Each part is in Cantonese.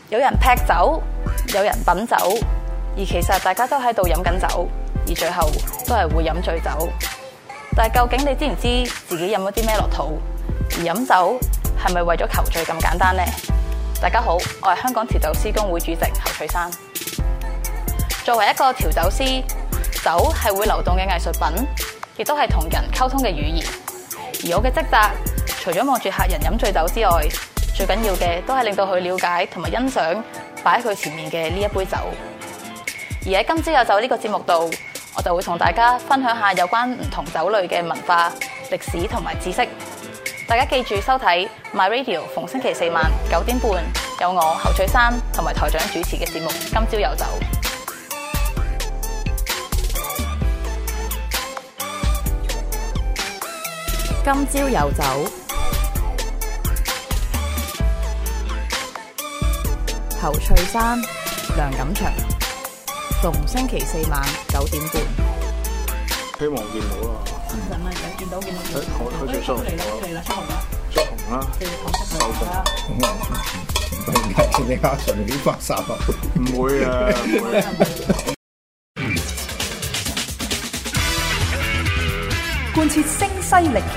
有人劈酒，有人品酒，而其實大家都喺度飲緊酒，而最後都係會飲醉酒。但係究竟你知唔知自己飲咗啲咩落肚？而飲酒係咪為咗求醉咁簡單呢？大家好，我係香港調酒師公會主席侯翠珊。作為一個調酒師，酒係會流動嘅藝術品，亦都係同人溝通嘅語言。而我嘅職責，除咗望住客人飲醉酒之外，最緊要嘅都係令到佢了解同埋欣賞擺喺佢前面嘅呢一杯酒。而喺今朝有酒呢個節目度，我就會同大家分享下有關唔同酒類嘅文化、歷史同埋知識。大家記住收睇 My Radio， 逢星期四晚9點半，有我侯翠珊同埋台長主持嘅節目《今朝有酒》。今朝有酒，侯翠珊、梁錦祥，逢星期四晚9點半。 希望見到啦。見到。佢最熟嚟啦，出紅啦。收紅。 你阿常啲發散啊？ 唔會啊！ 貫徹聲嘶力竭，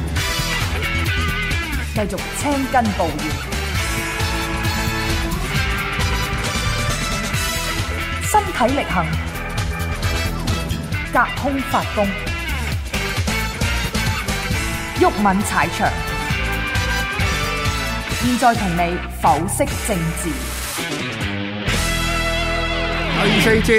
繼續青筋暴現，身體力行，隔空發功，毓民踩場。現在同你剖析政治。 第四節。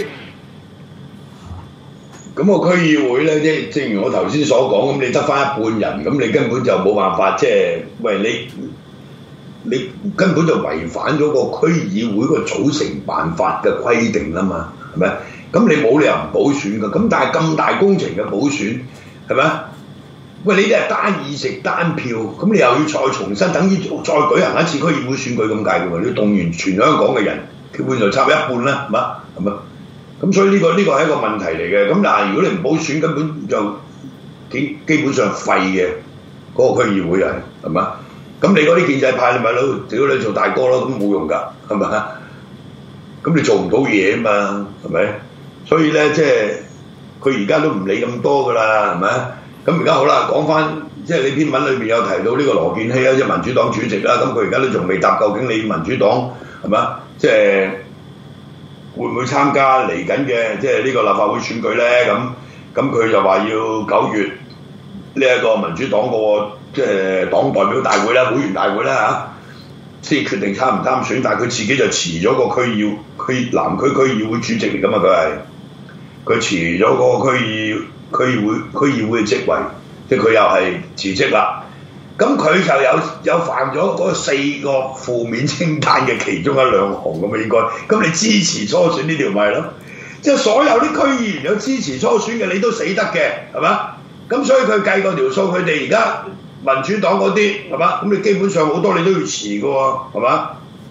咁個區議會咧，即係正如我頭先所講，咁你得返一半人，咁你根本就冇辦法，即係喂你根本就違反咗個區議會個組成辦法嘅規定啦嘛，係咪？咁你冇理由唔補選㗎，咁但係咁大工程嘅補選係咪？喂，你啲係單議席單票，咁你又要再重新，等於再舉行一次區議會選舉咁解嘅喎，你要動員全香港嘅人，基本上差一半啦，係咪？咁所以呢個係一個問題嚟嘅。咁但係如果你唔補選，根本就基本上廢嘅嗰個區議會係嘛？咁你嗰啲建制派你咪攞屌你做大哥咯，咁冇用㗎，係咪？咁你做唔到嘢啊嘛，係咪？所以咧，即係佢而家都唔理咁多㗎啦，係咪？咁而家好啦，講翻即係你篇文裏邊有提到呢個羅健熙啦，即係民主黨主席啦，咁佢而家都仲未答，究竟你民主黨係嘛？即係會唔會參加嚟緊嘅即係呢個立法會選舉咧？咁佢就話要9月呢一個民主黨個即係黨代表大會啦、會員大會啦嚇，先決定參唔參選。但係佢自己就辭咗個南區區議會主席嚟㗎嘛，佢辭咗個區議會嘅職位，即係佢又係辭職啦。咁佢就有犯咗嗰4個負面清單嘅其中1、2項咁啊，應該。咁你支持初選呢條咪咯？即係所有啲區議員有支持初選嘅，你都死得嘅，係嘛？咁所以佢計過條數，佢哋而家民主黨嗰啲係嘛？咁你基本上好多你都要辭嘅喎，係嘛？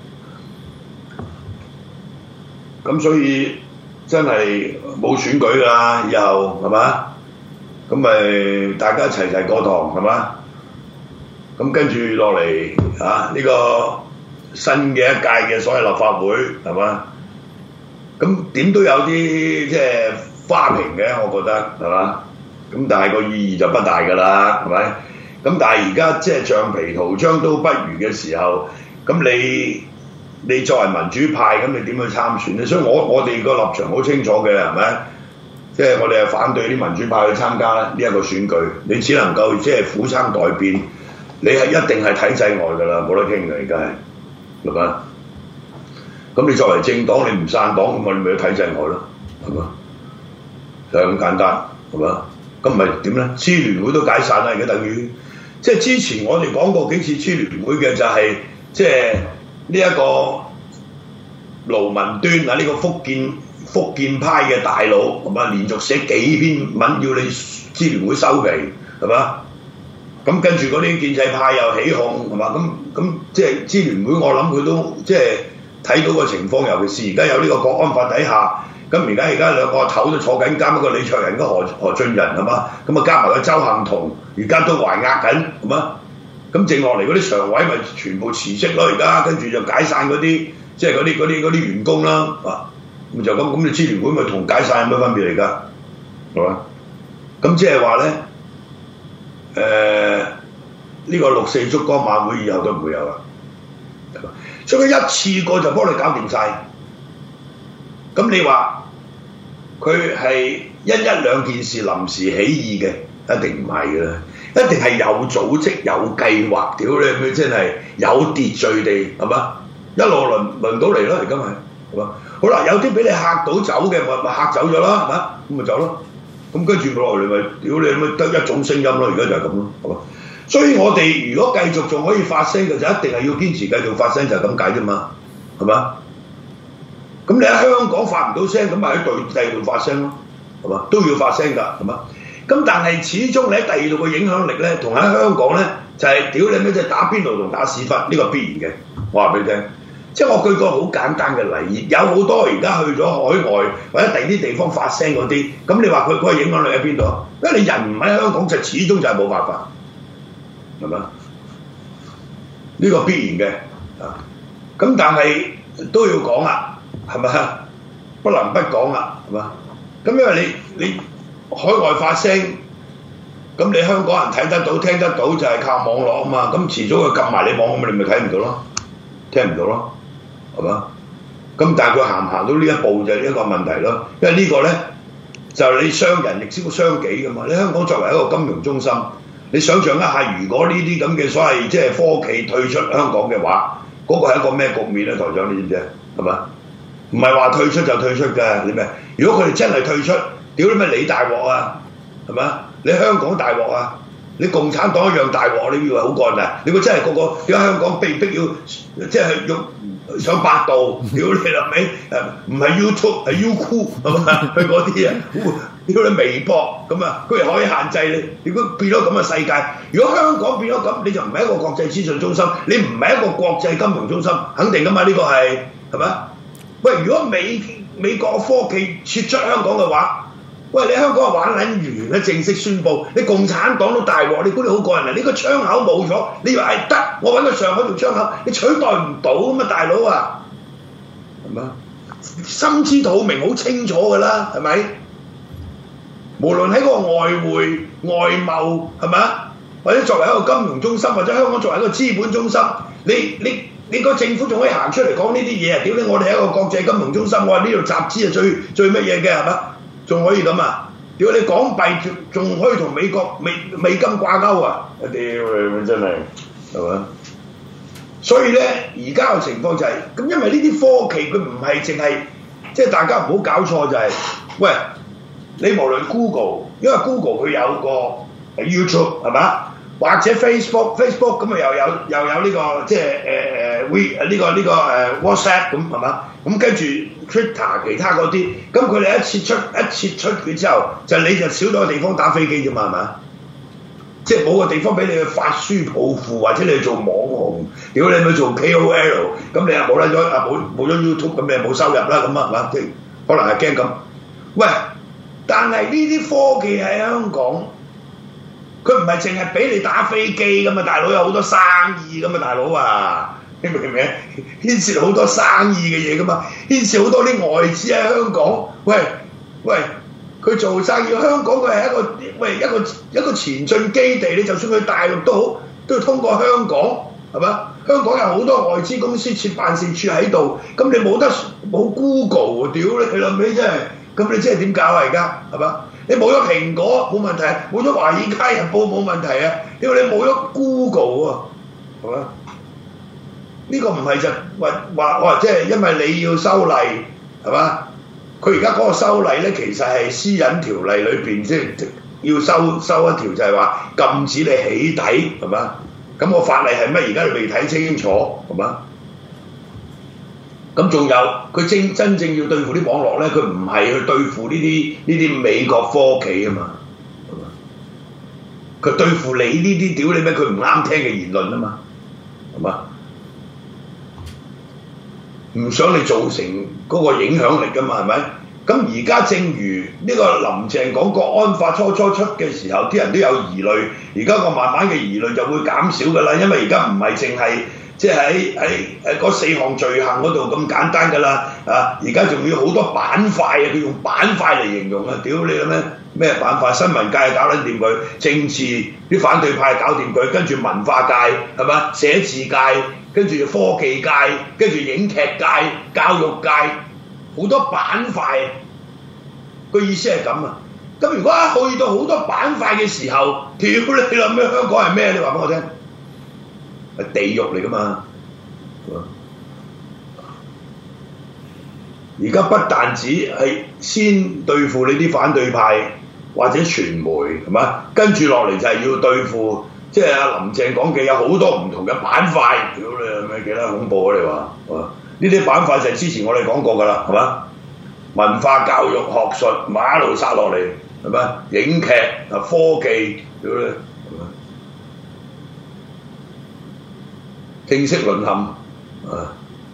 咁所以真係冇選舉㗎啦，以後係嘛？咁咪大家齊過堂係嘛？咁跟住落嚟呢個新嘅一屆嘅所謂立法會係嘛？咁點都有啲即係花瓶嘅，我覺得係嘛？咁但係個意義就不大㗎啦，係咪？咁但係而家即係橡皮圖章都不如嘅時候，咁你作為民主派，咁你點去參選咧？所以我哋個立場好清楚嘅，係咪？即係我哋係反對啲民主派去參加呢一個選舉，你只能夠即係苦撐待變。你係一定係體制外㗎啦，冇得傾嘅，而家係嘛？咁你作為政黨，你唔散黨咁你咪去體制外咯，係嘛？就係咁簡單，係嘛？咁咪點咧？支聯會都解散啦，而家等於即係之前我哋講過幾次支聯會嘅就係即係呢一個盧文端啊，呢個福建派嘅大佬，係嘛？連續寫幾篇文要你支聯會收皮，係嘛？咁跟住嗰啲建制派又起哄，係嘛？咁即係支聯會，我諗佢都即係睇到個情況，尤其是而家有呢個國安法底下，咁而家兩個頭都坐緊監，一個李卓人，一個何俊仁，係嘛？咁啊加埋個鄒幸彤，而家都還押緊，係嘛？咁咁剩落嚟嗰啲常委咪全部辭職咯，而家跟住就解散嗰啲即係嗰啲員工啦，咁就咁你支聯會咪同解散有乜分別嚟㗎？係嘛？咁即係話咧，呢個6.4燭光晚會以後都唔會有啦，所以佢一次過就幫你搞掂晒。咁你話佢係一兩件事臨時起意嘅，一定唔係㗎啦，一定係有組織有計劃，屌你咪真係有秩序地係嘛？一路輪到嚟咯，而家係嘛？好啦，有啲俾你嚇到走嘅，咪嚇走咗啦，係嘛？咁咪走咯。咁跟住落嚟咪屌你咪得一種聲音咯，而家就係咁咯，係嘛？所以我哋如果繼續仲可以發聲嘅，就一定係要堅持繼續發聲，就係咁解啫嘛，係嘛？咁你喺香港發唔到聲，咁咪喺第二度發聲咯，係嘛？都要發聲㗎，係嘛？咁但係始終你喺第二度嘅影響力咧，同喺香港咧就係屌你咩，即係打邊爐同打屎忽，呢個必然嘅。我話俾你聽，即係我舉個好簡單嘅例子，有好多而家去咗海外或者第二啲地方發聲嗰啲，咁你話佢嗰個影響力喺邊度啊？因為你人唔喺香港，就始終就係冇辦法，係嘛？呢個必然嘅啊。咁但係都要講啊，係咪啊？不能不講啊，係嘛？咁因為你海外發聲，咁你香港人睇得到聽得到就係靠網絡啊嘛，咁遲早佢撳埋你網咁，你咪睇唔到咯，聽唔到咯，係嘛？咁但係佢行唔行到呢一步就係一個問題咯，因為呢個咧就係你傷人亦都傷己噶嘛。你香港作為一個金融中心，你想象一下，如果呢啲咁嘅所謂即係科技退出香港嘅話，嗰個係一個咩局面咧？台長你知唔知啊？係嘛？唔係話退出就退出㗎，你咩？如果佢哋真係退出，屌你咩你大鑊啊，係嘛？你香港大鑊啊，你共產黨一樣大鑊，你以為好幹啊？你估真係個個點解香港被逼要即係用上百度？屌你老味唔係 YouTube 係 Youku 係嘛？佢嗰啲啊，屌你微博咁啊，居然可以限制你。如果變咗咁嘅世界，如果香港變咗咁，你就唔係一個國際資訊中心，你唔係一個國際金融中心，肯定㗎嘛？呢個係咪？喂，如果美國科技撤出香港嘅話，喂，你香港玩撚完啦，正式宣佈，你共產黨都大鑊，你估你好過人啊？你個窗口冇咗，你以為係得？我揾個上海條窗口，你取代唔到咁啊，大佬啊，係嘛？心知肚明，好清楚㗎啦，係咪？無論喺個外匯、外貿係咪啊？或者作為一個金融中心，或者香港作為一個資本中心，你個政府仲可以行出嚟講呢啲嘢啊！屌你，我哋係一個國際金融中心，我話呢度集資係最乜嘢嘅係嘛？仲可以咁啊！屌你港幣仲可以同美國美金掛鈎啊！屌你真係係嘛？所以咧，而家嘅情況就係咁，因為呢啲科技佢唔係淨係即係大家唔好搞錯就係，喂，你無論 Google， 因為 Google 佢有個 YouTube 係嘛？或者 Facebook 咁啊又有呢個即係呢個WhatsApp 咁係嘛？咁跟住 Twitter 其他嗰啲，咁佢哋一撤出佢之後，你就少咗個地方打飛機啫嘛係嘛？即係冇個地方俾你去發書抱負，或者你去做網紅，屌你去做 KOL， 咁你又冇咗 YouTube， 咁你又冇收入啦咁啊係嘛？即係可能係驚咁。喂，但係呢啲科技喺香港。佢唔係淨係俾你打飛機咁啊，大佬有好多生意咁啊，大佬啊，你明唔明？牽涉好多生意嘅嘢噶嘛，牽涉好多啲外資喺香港。喂，佢做生意，香港佢係一個前進基地，你就算去大陸都好，都要通過香港係嘛？香港有好多外資公司設辦事處喺度，咁你冇 Google， 屌你老味真係，咁你真係點搞啊而家係嘛？你冇咗蘋果冇問題，冇咗華爾街日報冇問題啊！因為你冇咗 Google 啊，係嘛？呢個唔係就話即係因為你要修例係嘛？佢而家嗰個修例咧，其實係私隱條例裏邊即係要修一條，就係話禁止你起底係嘛？咁個法例係乜？而家你未睇清楚係嘛？咁仲有佢真正要對付啲網絡咧，佢唔係去對付呢啲美國科技啊嘛，係嘛？佢對付你呢啲屌你咩？佢唔啱聽嘅言論啊嘛，係嘛？唔想你造成嗰個影響力噶嘛，係咪？ 咁而家正如呢個林鄭講國安法初出嘅時候，啲人都有疑慮，而家個慢慢嘅疑慮就會減少㗎啦，因為而家唔係淨係即係喺嗰4項罪行嗰度咁簡單㗎啦，啊！而家仲要好多板塊啊，佢用板塊嚟形容啊，屌你啦咩板塊？新聞界搞撚掂佢，政治啲反對派搞掂佢，跟住文化界係嘛，寫字界，跟住科技界，跟住影劇界、教育界。好多板塊，個意思係咁啊！咁如果一去到好多板塊嘅時候，屌你諗咩？香港係咩？你話俾我聽，係地獄嚟噶嘛！而家不但止係先對付你啲反對派或者傳媒係嘛，跟住落嚟就係要對付即係阿林鄭講嘅有好多唔同嘅板塊，屌你諗咩幾多恐怖啊！你話呢啲板塊就係之前我哋講過㗎啦，係嘛？文化、教育、學術，馬一路殺落嚟，係嘛？影劇啊、科技，屌你，係嘛？正式淪陷啊！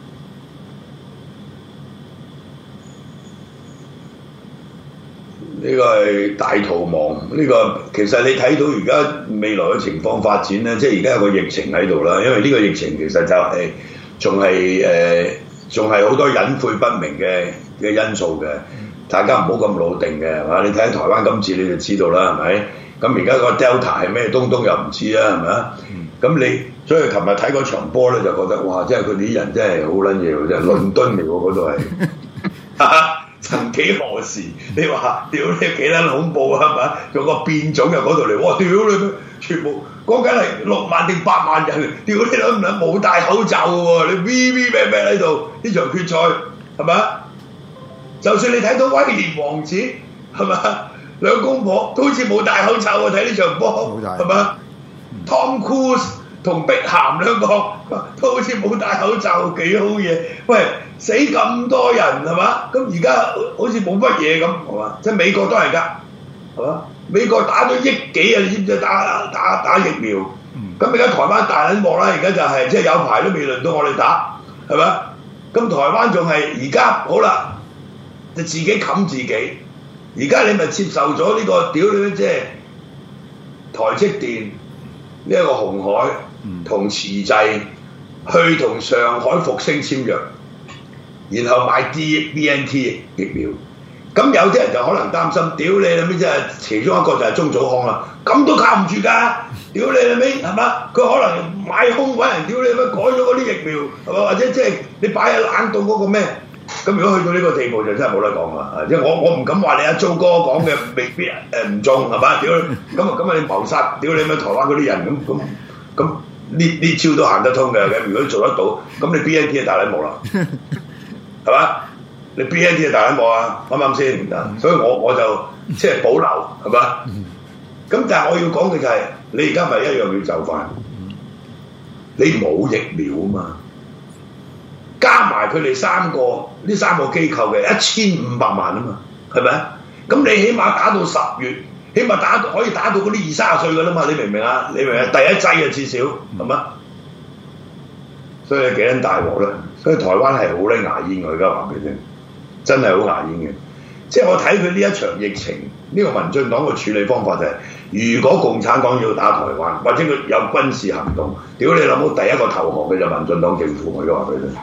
呢個係大逃亡，呢個其實你睇到而家未來嘅情況發展咧，即係而家有個疫情喺度啦，因為呢個疫情其實就係仲係好多隱晦不明嘅因素嘅，大家唔好咁老定嘅，係嘛？你睇台灣今次你就知道啦，係咪？咁而家個 Delta 係咩？東又唔知啊，係咪啊？咁你所以琴日睇嗰場波咧，就覺得哇！真係佢哋啲人真係好撚嘢喎，真係倫敦嚟喎嗰度係。曾幾何時，你話屌你幾撚恐怖啊？係咪？有個變種由嗰度嚟，哇！屌你咩？全部講緊係6萬定8萬人，屌你諗唔諗冇戴口罩嘅喎？你 V 咩喺度？呢場決賽係咪？就算你睇到威廉王子係咪？兩公婆都好似冇戴口罩喎，睇呢場波係咪？Tom Cruise 同碧咸兩個都好似冇戴口罩，幾好嘢。喂，死咁多人係嘛？咁而家好似冇乜嘢咁係嘛？即係美國都係㗎，係嘛？美國打咗億幾啊？你知唔知打疫苗？咁而家台灣大撚鑊啦，而家就係即係有排都未輪到我哋打，係咪？咁台灣仲係而家好啦，就自己冚自己。而家你咪接受咗呢個屌你即係台積電呢一個鴻海同慈濟去同上海復星簽約，然後買 BNT 疫苗。咁有啲人就可能擔心，屌你啦咩？即係其中一個就係鍾祖康啦，咁都靠唔住㗎，屌你啦咩？係嘛？佢可能買空揾人，屌你咩？改咗嗰啲疫苗係嘛？或者即係你擺喺冷凍嗰個咩？咁如果去到呢個地步就真係冇得講啦，即係我唔敢話你阿租哥講嘅未必唔中係嘛？屌咁你謀殺，屌你咩？台灣嗰啲人咁呢招都行得通嘅，如果做得到，咁你 BNT 就大撚冇啦，係嘛？你 BNT 就大撚冇啊，啱唔啱先？所以我就即係保留係嘛？咁但係我要講嘅就係、是、你而家咪一樣要就範，你冇疫苗啊嘛。加埋佢哋呢三個機構嘅1500萬啊嘛，係咪？咁你起碼打到10月，起碼可以打到嗰啲20-30歲㗎啦嘛，你明唔明啊？你明唔明？第一劑啊至少係嘛？所以幾撚大鑊咧？所以台灣係好撚牙煙，我而家話俾你聽，真係好牙煙嘅。即係我睇佢呢一場疫情，呢個民進黨嘅處理方法就係、是，如果共產黨要打台灣，或者佢有軍事行動，屌你老母，第一個投降嘅就民進黨政府，我而家話俾你聽。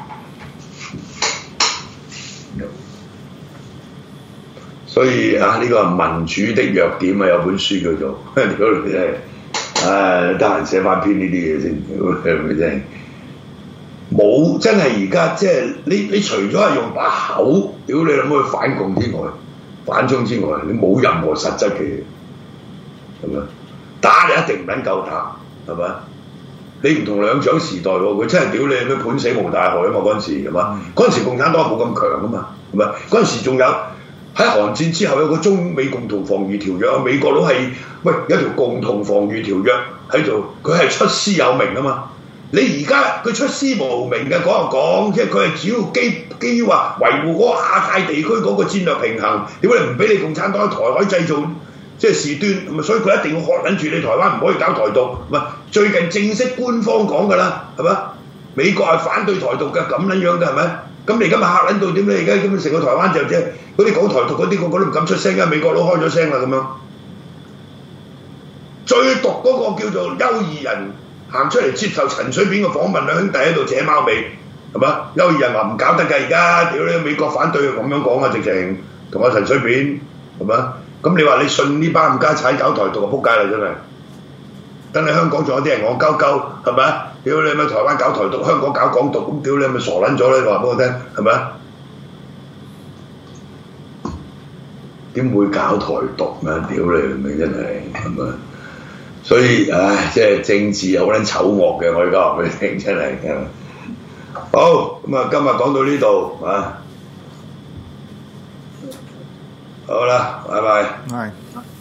所以啊，呢、這個民主的弱點啊，有本書叫做，屌你真係，得閒寫翻篇呢啲嘢先，係咪先？冇真係而家即係你除咗係用把口，屌你諗去反共之外、反中之外，你冇任何實質嘅嘢，係咪？打你一定唔撚夠打，係咪？你唔同兩蔣時代喎，佢真係屌你咩判死無大害啊嘛！嗰陣時係嘛？嗰陣時共產黨冇咁強啊嘛，係咪？嗰陣時仲有。喺韓戰之後有個中美共同防禦條約，美國佬係喂有條共同防禦條約喺度，佢係出師有名啊嘛。你而家佢出師無名嘅講就講，即係佢係主要基於話維護嗰個亞太地區嗰個戰略平衡，點解你唔俾你共產黨喺台海製造即係事端？咁所以佢一定要喝緊住你台灣，唔可以搞台獨。唔係最近正式官方講㗎啦，係咪？美國係反對台獨嘅咁樣嘅係咪？ 咁你而家咪嚇撚到點咧？而家咁成個台灣就即係嗰啲講台獨嗰啲個個都唔敢出聲啊！美國佬開咗聲啦咁樣。最毒嗰個叫做邱義仁行出嚟接受陳水扁嘅訪問，兩兄弟喺度扯貓尾，係嘛？邱義仁話唔搞得㗎，而家屌你美國反對咁樣講啊，直情同阿陳水扁係嘛？咁你話你信呢班冚家踩搞台獨就撲街啦，真係！等你香港仲有啲人戇鳩鳩係咪啊？屌你咪台灣搞台獨，香港搞港獨，咁屌你咪傻撚咗咧？你話俾我聽係咪啊？點會搞台獨啊？屌你咪真係係咪？所以唉，即係政治好撚醜惡嘅，我而家話俾你聽真係。好咁啊，今日講到呢度啊，好啦，拜拜。 係。